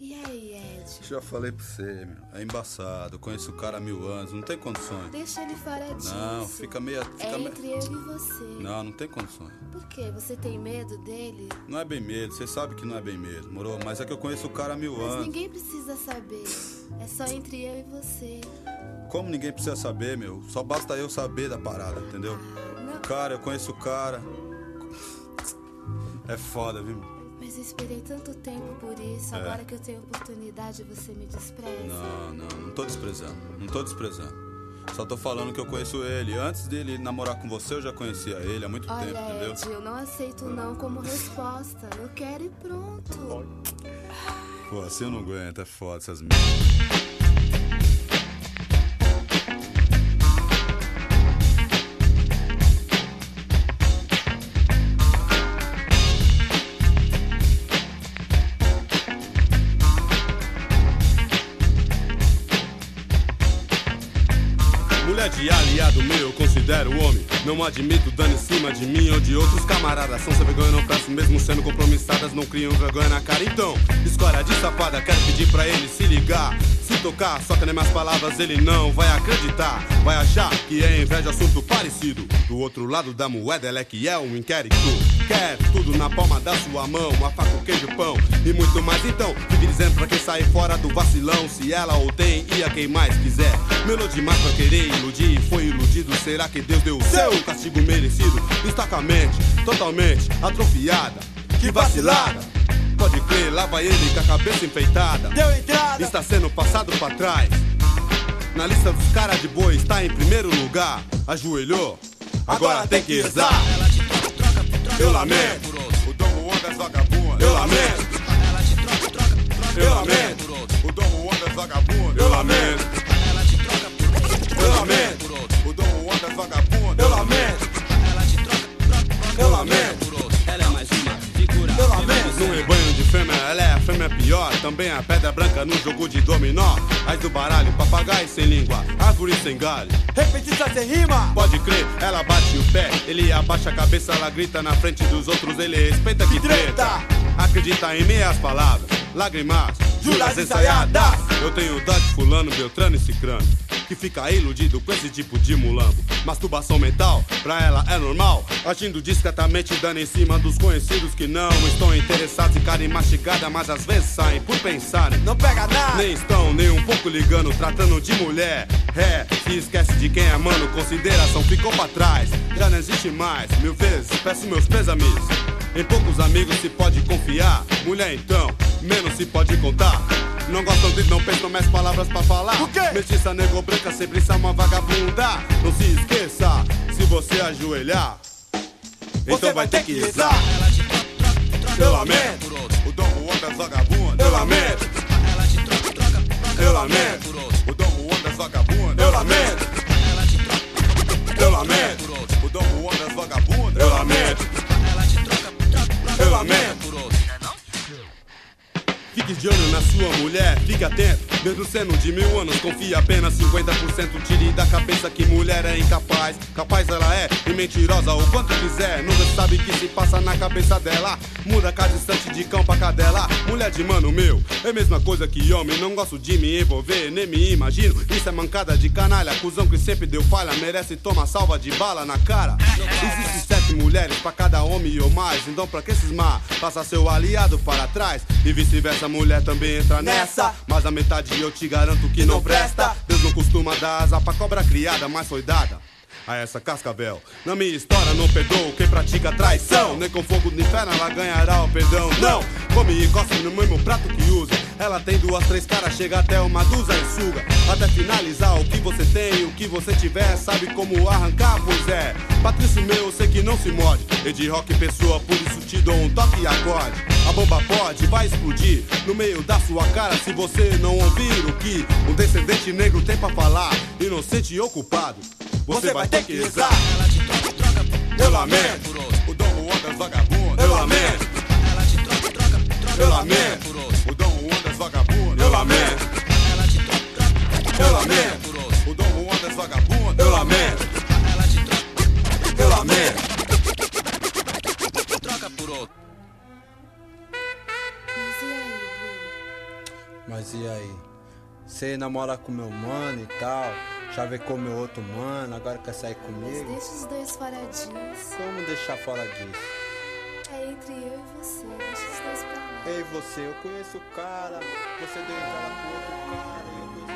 E aí, Ed? Já falei pra você, meu. É embaçado. Eu conheço o cara há 1000 anos. Não tem condições. Deixa ele fora disso. Não, fica meio... entre eu e você. Não tem condições. Por quê? Você tem medo dele? Não é bem medo. Você sabe que não é bem medo, moro? Mas é que eu conheço o cara há 1000 anos. Mas ninguém precisa saber. É só entre eu e você. Como ninguém precisa saber, meu? Só basta eu saber da parada, entendeu? Não. Cara, eu conheço o cara. É foda, viu? Mas eu esperei tanto tempo por isso. Agora que eu tenho oportunidade, você me despreza. Não tô desprezando. Não tô desprezando. Só tô falando que eu conheço ele. Antes dele namorar com você, eu já conhecia ele há muito tempo, entendeu? Ed, eu não aceito não como resposta. Eu quero e pronto. Pô, assim eu não aguento. É foda essas merdas. Mulher de aliado meu, eu considero homem. Não admito dano em cima de mim ou de outros camaradas. São sem vergonha, não presto mesmo sendo compromissadas. Não criam vergonha na cara, então escória de safada, quero pedir pra ele se ligar. Se tocar, só que nem minhas palavras ele não vai acreditar. Vai achar que é inveja, assunto parecido. Do outro lado da moeda, ela é que é um inquérito. Quer tudo na palma da sua mão, uma faca, o queijo, pão e muito mais. Então, fique dizendo pra quem sair fora do vacilão. Se ela ou tem e a quem mais quiser. Melou demais pra querer iludir, foi iludido. Será que Deus deu o seu castigo merecido? Está a mente totalmente atrofiada. Que vacilada! Pode crer, lá vai ele com a cabeça enfeitada. Deu entrada! Está sendo passado pra trás. Na lista dos cara de boi está em primeiro lugar. Ajoelhou, agora tem que rezar. Ela te troca, Eu lamento. O Dom Juan das vagabundas. Eu lamento. ela te troca, Eu lamento. O Dom Juan das vagabundas. Eu lamento. ela te troca, Eu lamento. O Dom Juan das vagabundas. Eu lamento. ela te troca, Eu lamento. ela é mais uma figura. Eu lamento. Num rebanho de fêmea, ela é a fêmea pior. Também a pedra branca no jogo de dominó. As do baralho, papagaio sem língua, árvore sem galho. Repetista sem rima. Pode crer, ela bate o pé, ele abaixa a cabeça, ela grita na frente dos outros, ele respeita que treta. Acredita em meias palavras, lágrimas, juras ensaiadas. Eu tenho dó de fulano, Beltrano e Cicrano, que fica iludido com esse tipo de mulambo. Masturbação mental, pra ela é normal, agindo discretamente, dando em cima dos conhecidos que não estão interessados em carne mastigada, mas às vezes saem por pensarem. Não pega nada. Nem estão nem um pouco ligando, tratando de mulher. É, se esquece de quem é mano, consideração ficou pra trás. Já não existe mais, 1000 vezes, peço meus pêsames. Em poucos amigos se pode confiar. Mulher então, menos se pode contar. Não gostam de, não pensam mais palavras pra falar. O quê? Mestiça, nego, branca, sempre são uma vagabunda. Não se esqueça, se você ajoelhar, então vai ter que rezar. Ela te troca, Eu lamento. O Dom Juan das vagabundas. Eu lamento. ela te troca, Eu lamento. O Dom Juan das vagabundas. Eu lamento. ela te troca, Eu lamento. O Dom Juan das vagabundas. Eu lamento. ela te troca, Eu lamento. Fique de olho na sua mulher, fique atento. Mesmo sendo de 1000 anos, confia apenas 50%. Tire da cabeça que mulher é incapaz. Capaz ela é, e mentirosa o quanto quiser. Nunca sabe o que se passa na cabeça dela. Muda cada instante de cão pra cadela. Mulher de mano meu, é a mesma coisa que homem. Não gosto de me envolver, nem me imagino. Isso é mancada de canalha, cuzão que sempre deu falha. Merece tomar salva de bala na cara. Existem 7 mulheres pra cada homem ou mais. Então pra que cismar? Passa seu aliado para trás. E vice-versa, a mulher também entra nessa. Mas a metade eu te garanto que não presta. Deus não costuma dar asa pra cobra criada, mas foi dada a essa cascavel. Na minha história não perdoou quem pratica traição. Nem com fogo do inferno ela ganhará o perdão. Não, come e cospe no mesmo prato que usa. Ela tem 2, 3 caras, chega até uma dúzia e suga. Até finalizar o que você tem, o que você tiver. Sabe como arrancar, pois é. Patrício meu, eu sei que não se morde. Ed Rock pessoa, por isso te dou um toque e acorde. A bomba pode, vai explodir no meio da sua cara se você não ouvir o que um descendente negro tem pra falar. Inocente e ocupado, você vai ter que rezar. ela te troca, Eu lamento. O Dom Juan das vagabundas. Eu lamento. ela te troca, Eu lamento. O Dom Juan das vagabundas. Eu lamento. ela te troca, Eu lamento. O Dom Juan das vagabundas. Eu lamento. ela te troca, Eu lamento. troca por outro. Mas e aí, Blue? Mas e aí? Você namora com meu mano e tal, chavecou meu outro mano, agora quer sair Mas comigo? deixa os dois fora disso. Como deixar fora disso? É entre eu e você. Deixa os dois pra lá. Ei, você, eu conheço o cara, você deu entrada pro outro cara, eu conheço